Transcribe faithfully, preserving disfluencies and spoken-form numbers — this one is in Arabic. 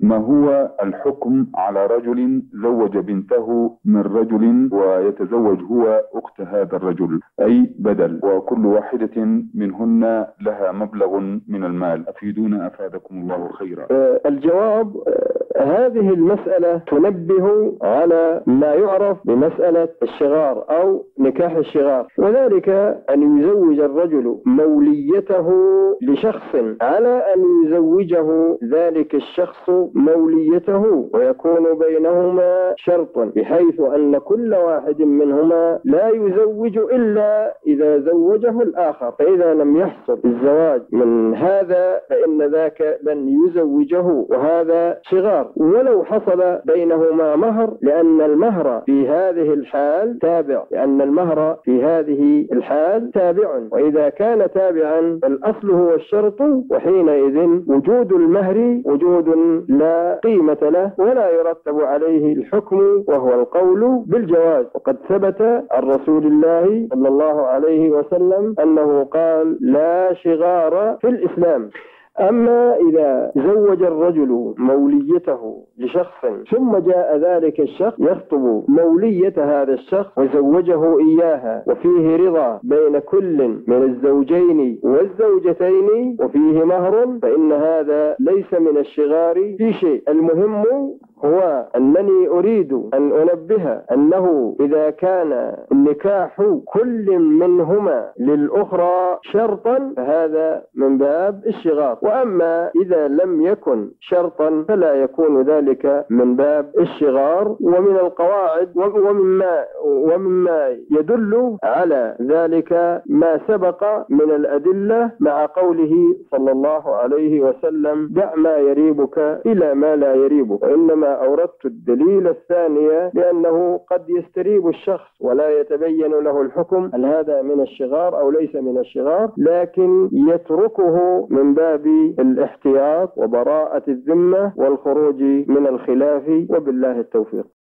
ما هو الحكم على رجل زوج بنته من رجل ويتزوج هو أخت هذا الرجل، أي بدل، وكل واحدة منهن لها مبلغ من المال؟ أفيدونا أفادكم الله خيرا. الجواب: هذه المسألة تنبه على ما يعرف بمسألة الشغار أو نكاح الشغار، وذلك أن يزوج الرجل موليته لشخص على أن يزوجه ذلك الشخص موليته، ويكون بينهما شرط بحيث أن كل واحد منهما لا يزوج إلا إذا زوجه الآخر، فإذا لم يحصل الزواج من هذا فإن ذاك لن يزوجه، وهذا شغار. ولو حصل بينهما مهر، لأن المهر في هذه الحال تابع، لأن المهر في هذه الحال تابع، وإذا كان تابعا فالأصل هو الشرط، وحينئذ وجود المهر وجود لا قيمة له ولا يرتب عليه الحكم، وهو القول بالجواز. وقد ثبت عن رسول الله صلى الله عليه وسلم أنه قال: لا شغار في الإسلام. أما إذا زوج الرجل موليته لشخص ثم جاء ذلك الشخص يخطب مولية هذا الشخص وزوجه إياها وفيه رضا بين كل من الزوجين والزوجتين وفيه مهر، فإن هذا ليس من الشغار في شيء. المهم هو أنني أريد أن أنبه أنه إذا كان النكاح كل منهما للأخرى شرطا فهذا من باب الشغار، وأما إذا لم يكن شرطا فلا يكون ذلك من باب الشغار. ومن القواعد ومما, ومما يدل على ذلك ما سبق من الأدلة مع قوله صلى الله عليه وسلم: دع ما يريبك إلى ما لا يريبك. وإنما أوردت الدليل الثانية لأنه قد يستريب الشخص ولا يتبين له الحكم هل هذا من الشغار أو ليس من الشغار، لكن يتركه من باب الاحتياط وبراءة الذمة والخروج من الخلاف، وبالله التوفيق.